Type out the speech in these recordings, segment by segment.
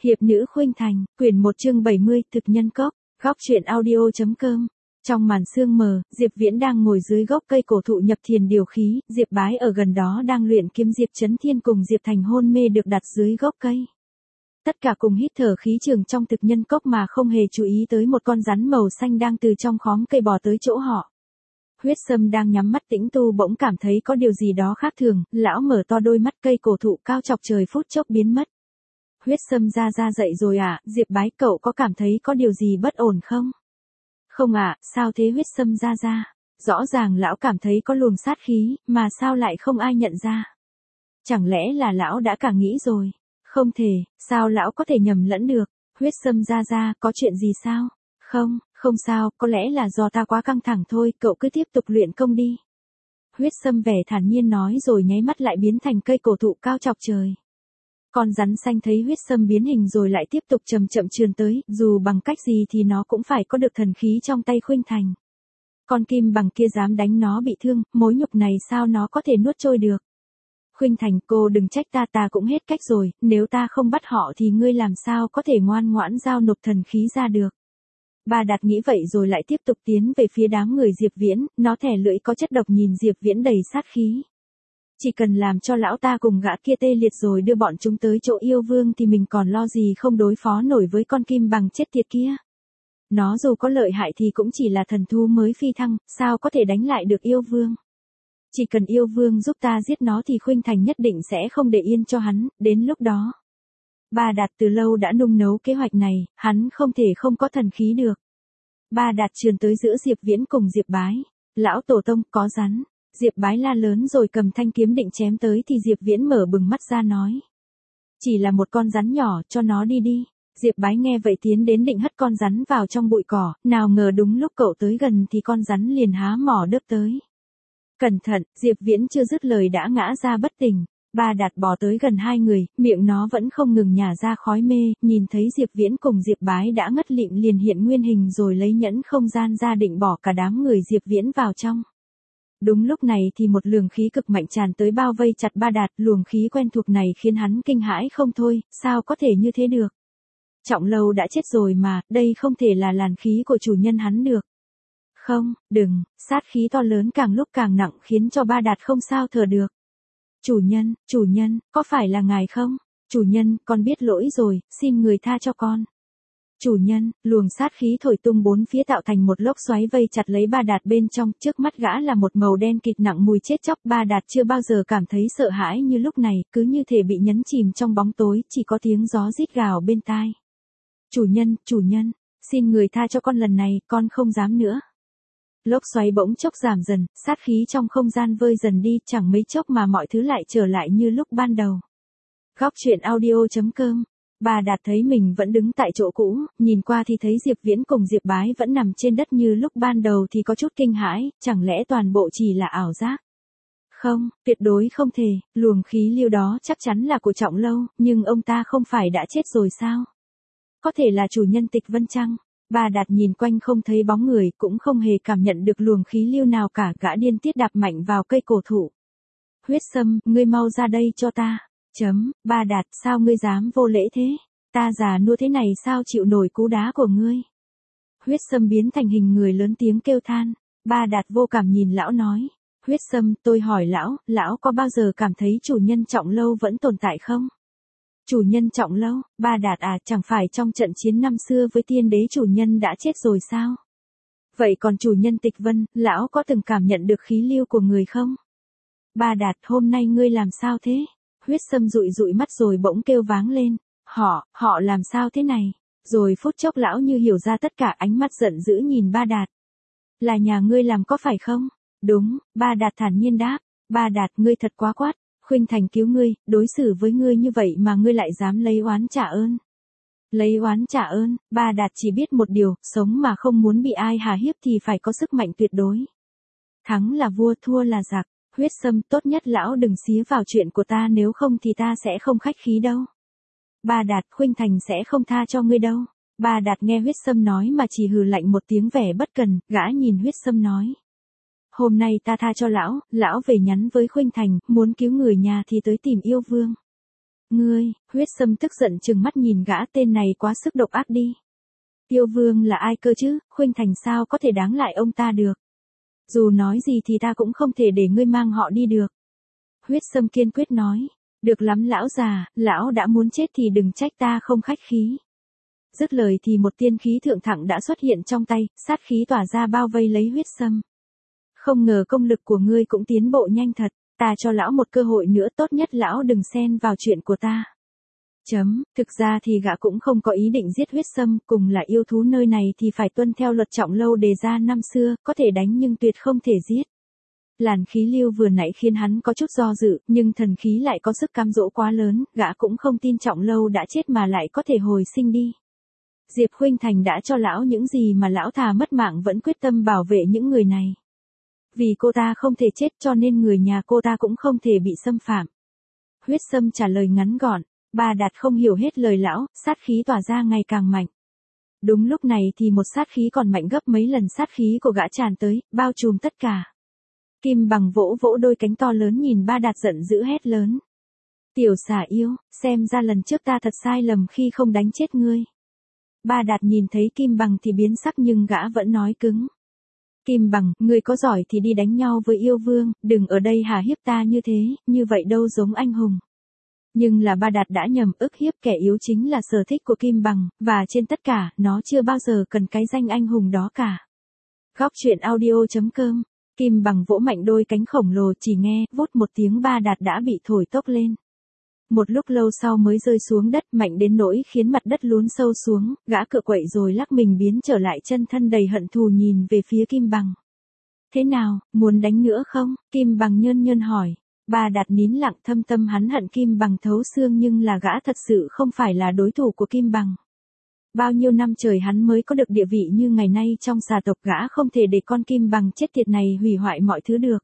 Hiệp nữ Khuynh Thành, quyển 1 chương 70, thực nhân cốc, góc truyện audio.com. Trong màn sương mờ, Diệp Viễn đang ngồi dưới gốc cây cổ thụ nhập thiền điều khí, Diệp Bái ở gần đó đang luyện kiếm, Diệp Chấn Thiên cùng Diệp Thành hôn mê được đặt dưới gốc cây. Tất cả cùng hít thở khí trường trong thực nhân cốc mà không hề chú ý tới một con rắn màu xanh đang từ trong khóm cây bò tới chỗ họ. Huyết Sâm đang nhắm mắt tĩnh tu bỗng cảm thấy có điều gì đó khác thường, lão mở to đôi mắt, cây cổ thụ cao chọc trời phút chốc biến mất. Huyết Sâm ra dậy rồi à, Diệp Bái cậu có cảm thấy có điều gì bất ổn không? Không ạ, sao thế Huyết Sâm ra? Rõ ràng lão cảm thấy có luồng sát khí, mà sao lại không ai nhận ra? Chẳng lẽ là lão đã cả nghĩ rồi? Không thể, sao lão có thể nhầm lẫn được? Huyết Sâm ra, có chuyện gì sao? Không sao, có lẽ là do ta quá căng thẳng thôi, cậu cứ tiếp tục luyện công đi. Huyết Sâm vẻ thản nhiên nói rồi nháy mắt lại biến thành cây cổ thụ cao chọc trời. Con rắn xanh thấy Huyết Sâm biến hình rồi lại tiếp tục chậm chậm trườn tới, dù bằng cách gì thì nó cũng phải có được thần khí trong tay Khuynh Thành. Con kim bằng kia dám đánh nó bị thương, mối nhục này sao nó có thể nuốt trôi được. Khuynh Thành, cô đừng trách ta cũng hết cách rồi, nếu ta không bắt họ thì ngươi làm sao có thể ngoan ngoãn giao nộp thần khí ra được. Ba Đạt nghĩ vậy rồi lại tiếp tục tiến về phía đám người Diệp Viễn, nó thè lưỡi có chất độc nhìn Diệp Viễn đầy sát khí. Chỉ cần làm cho lão ta cùng gã kia tê liệt rồi đưa bọn chúng tới chỗ yêu vương thì mình còn lo gì không đối phó nổi với con kim bằng chết tiệt kia. Nó dù có lợi hại thì cũng chỉ là thần thú mới phi thăng, sao có thể đánh lại được yêu vương. Chỉ cần yêu vương giúp ta giết nó thì Khuynh Thành nhất định sẽ không để yên cho hắn, đến lúc đó. Ba Đạt từ lâu đã nung nấu kế hoạch này, hắn không thể không có thần khí được. Ba Đạt trườn tới giữa Diệp Viễn cùng Diệp Bái. Lão tổ tông, có rắn. Diệp Bái la lớn rồi cầm thanh kiếm định chém tới thì Diệp Viễn mở bừng mắt ra nói. Chỉ là một con rắn nhỏ, cho nó đi. Diệp Bái nghe vậy tiến đến định hất con rắn vào trong bụi cỏ, nào ngờ đúng lúc cậu tới gần thì con rắn liền há mỏ đớp tới. Cẩn thận, Diệp Viễn chưa dứt lời đã ngã ra bất tỉnh. Ba Đạt bò tới gần hai người, miệng nó vẫn không ngừng nhả ra khói mê, nhìn thấy Diệp Viễn cùng Diệp Bái đã ngất lịm liền hiện nguyên hình rồi lấy nhẫn không gian ra định bỏ cả đám người Diệp Viễn vào trong. Đúng lúc này thì một luồng khí cực mạnh tràn tới bao vây chặt Ba Đạt, luồng khí quen thuộc này khiến hắn kinh hãi không thôi, sao có thể như thế được? Trọng Lâu đã chết rồi mà, đây không thể là làn khí của chủ nhân hắn được. Không, đừng, sát khí to lớn càng lúc càng nặng khiến cho Ba Đạt không sao thở được. Chủ nhân, có phải là ngài không? Chủ nhân, con biết lỗi rồi, xin người tha cho con. Chủ nhân, luồng sát khí thổi tung bốn phía tạo thành một lốc xoáy vây chặt lấy Ba Đạt bên trong, trước mắt gã là một màu đen kịt nặng mùi chết chóc. Ba Đạt chưa bao giờ cảm thấy sợ hãi như lúc này, cứ như thể bị nhấn chìm trong bóng tối, chỉ có tiếng gió rít gào bên tai. Chủ nhân, xin người tha cho con lần này, con không dám nữa. Lốc xoáy bỗng chốc giảm dần, sát khí trong không gian vơi dần đi, chẳng mấy chốc mà mọi thứ lại trở lại như lúc ban đầu. Góc truyện audio.com. Ba Đạt thấy mình vẫn đứng tại chỗ cũ, nhìn qua thì thấy Diệp Viễn cùng Diệp Bái vẫn nằm trên đất như lúc ban đầu thì có chút kinh hãi, chẳng lẽ toàn bộ chỉ là ảo giác? Không, tuyệt đối không thể, luồng khí lưu đó chắc chắn là của Trọng Lâu, nhưng ông ta không phải đã chết rồi sao? Có thể là chủ nhân Tịch Vân chăng? Ba Đạt nhìn quanh không thấy bóng người, cũng không hề cảm nhận được luồng khí lưu nào cả, gã điên tiết đạp mạnh vào cây cổ thụ. Huyết Sâm, ngươi mau ra đây cho ta. Ba Đạt, sao ngươi dám vô lễ thế? Ta già nua thế này sao chịu nổi cú đá của ngươi? Huyết Sâm biến thành hình người lớn tiếng kêu than. Ba Đạt vô cảm nhìn lão nói. Huyết Sâm, tôi hỏi lão có bao giờ cảm thấy chủ nhân Trọng Lâu vẫn tồn tại không? Chủ nhân Trọng Lâu, Ba Đạt à, chẳng phải trong trận chiến năm xưa với tiên đế chủ nhân đã chết rồi sao? Vậy còn chủ nhân Tịch Vân, lão có từng cảm nhận được khí lưu của người không? Ba Đạt, hôm nay ngươi làm sao thế? Huyết Sâm dụi mắt rồi bỗng kêu váng lên. Họ làm sao thế này? Rồi phút chốc lão như hiểu ra tất cả, ánh mắt giận dữ nhìn Ba Đạt. Là nhà ngươi làm có phải không? Đúng, Ba Đạt thản nhiên đáp. Ba Đạt, ngươi thật quá quát. Khuynh Thành cứu ngươi, đối xử với ngươi như vậy mà ngươi lại dám lấy oán trả ơn. Lấy oán trả ơn, Ba Đạt chỉ biết một điều, sống mà không muốn bị ai hà hiếp thì phải có sức mạnh tuyệt đối. Thắng là vua, thua là giặc. Huyết Sâm, tốt nhất lão đừng xía vào chuyện của ta, nếu không thì ta sẽ không khách khí đâu. Ba Đạt, Khuynh Thành sẽ không tha cho ngươi đâu. Ba Đạt nghe Huyết Sâm nói mà chỉ hừ lạnh một tiếng vẻ bất cần, gã nhìn Huyết Sâm nói. Hôm nay ta tha cho lão về nhắn với Khuynh Thành, muốn cứu người nhà thì tới tìm yêu vương. Ngươi, Huyết Sâm tức giận trừng mắt nhìn gã, tên này quá sức độc ác đi. Yêu vương là ai cơ chứ, Khuynh Thành sao có thể đáng lại ông ta được. Dù nói gì thì ta cũng không thể để ngươi mang họ đi được. Huyết Sâm kiên quyết nói. Được lắm lão già, lão đã muốn chết thì đừng trách ta không khách khí. Dứt lời thì một tiên khí thượng thẳng đã xuất hiện trong tay, sát khí tỏa ra bao vây lấy Huyết Sâm. Không ngờ công lực của ngươi cũng tiến bộ nhanh thật, ta cho lão một cơ hội nữa, tốt nhất lão đừng xen vào chuyện của ta. Thực ra thì gã cũng không có ý định giết Huyết Sâm, cùng là yêu thú nơi này thì phải tuân theo luật trọng lâu đề ra năm xưa, có thể đánh nhưng tuyệt không thể giết. Làn khí lưu vừa nãy khiến hắn có chút do dự, nhưng thần khí lại có sức cám dỗ quá lớn, gã cũng không tin trọng lâu đã chết mà lại có thể hồi sinh đi. Diệp Khuynh Thành đã cho lão những gì mà lão thà mất mạng vẫn quyết tâm bảo vệ những người này. Vì cô ta không thể chết cho nên người nhà cô ta cũng không thể bị xâm phạm. Huyết Sâm trả lời ngắn gọn, Ba Đạt không hiểu hết lời lão, sát khí tỏa ra ngày càng mạnh. Đúng lúc này thì một sát khí còn mạnh gấp mấy lần sát khí của gã tràn tới, bao trùm tất cả. Kim Bằng vỗ vỗ đôi cánh to lớn nhìn Ba Đạt giận dữ hét lớn. Tiểu xà yêu, xem ra lần trước ta thật sai lầm khi không đánh chết ngươi. Ba Đạt nhìn thấy Kim Bằng thì biến sắc nhưng gã vẫn nói cứng. Kim Bằng, ngươi có giỏi thì đi đánh nhau với yêu vương, đừng ở đây hà hiếp ta như thế, như vậy đâu giống anh hùng. Nhưng là Ba Đạt đã nhầm, ức hiếp kẻ yếu chính là sở thích của Kim Bằng, và trên tất cả, nó chưa bao giờ cần cái danh anh hùng đó cả. Góc truyện audio.com. Kim Bằng vỗ mạnh đôi cánh khổng lồ, chỉ nghe, vút một tiếng Ba Đạt đã bị thổi tốc lên. Một lúc lâu sau mới rơi xuống đất, mạnh đến nỗi khiến mặt đất lún sâu xuống, gã cựa quậy rồi lắc mình biến trở lại, chân thân đầy hận thù nhìn về phía Kim Bằng. Thế nào, muốn đánh nữa không? Kim Bằng nhơn nhơn hỏi. Ba Đạt nín lặng, thâm tâm hắn hận Kim Bằng thấu xương, nhưng là gã thật sự không phải là đối thủ của Kim Bằng. Bao nhiêu năm trời hắn mới có được địa vị như ngày nay trong xà tộc, gã không thể để con Kim Bằng chết tiệt này hủy hoại mọi thứ được.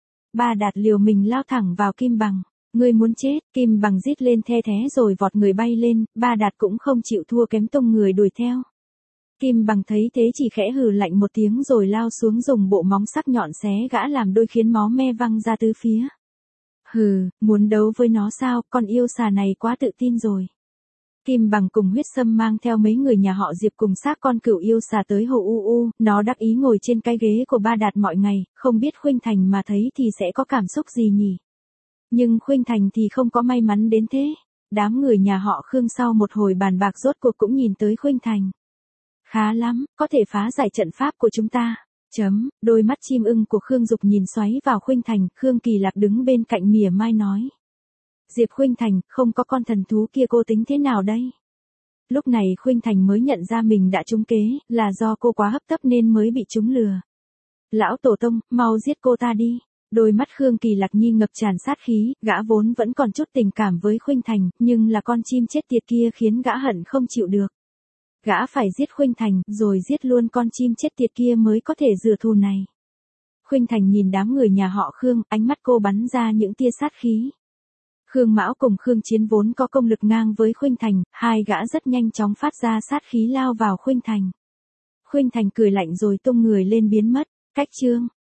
Ba Đạt liều mình lao thẳng vào Kim Bằng. Ngươi muốn chết, Kim Bằng rít lên the thé rồi vọt người bay lên, Ba Đạt cũng không chịu thua kém, tung người đuổi theo. Kim Bằng thấy thế chỉ khẽ hừ lạnh một tiếng rồi lao xuống, dùng bộ móng sắc nhọn xé gã làm đôi, khiến máu me văng ra tứ phía. Hừ, muốn đấu với nó sao, con yêu xà này quá tự tin rồi. Kim Bằng cùng Huyết Sâm mang theo mấy người nhà họ Diệp cùng xác con cửu yêu xà tới hồ U, nó đắc ý ngồi trên cái ghế của Ba Đạt mọi ngày, không biết Khuynh Thành mà thấy thì sẽ có cảm xúc gì nhỉ. Nhưng Khuynh Thành thì không có may mắn đến thế. Đám người nhà họ Khương sau một hồi bàn bạc rốt cuộc cũng nhìn tới Khuynh Thành. Khá lắm, có thể phá giải trận pháp của chúng ta. Đôi mắt chim ưng của Khương Dục nhìn xoáy vào Khuynh Thành, Khương Kỳ Lạc đứng bên cạnh mỉa mai nói. Diệp Khuynh Thành, không có con thần thú kia cô tính thế nào đây? Lúc này Khuynh Thành mới nhận ra mình đã trúng kế, là do cô quá hấp tấp nên mới bị chúng lừa. Lão tổ tông, mau giết cô ta đi. Đôi mắt Khương Kỳ Lạc Nhi ngập tràn sát khí, gã vốn vẫn còn chút tình cảm với Khuynh Thành, nhưng là con chim chết tiệt kia khiến gã hận không chịu được. Gã phải giết Khuynh Thành, rồi giết luôn con chim chết tiệt kia mới có thể rửa thù này. Khuynh Thành nhìn đám người nhà họ Khương, ánh mắt cô bắn ra những tia sát khí. Khương Mão cùng Khương Chiến vốn có công lực ngang với Khuynh Thành, hai gã rất nhanh chóng phát ra sát khí lao vào Khuynh Thành. Khuynh Thành cười lạnh rồi tung người lên biến mất. Cách chương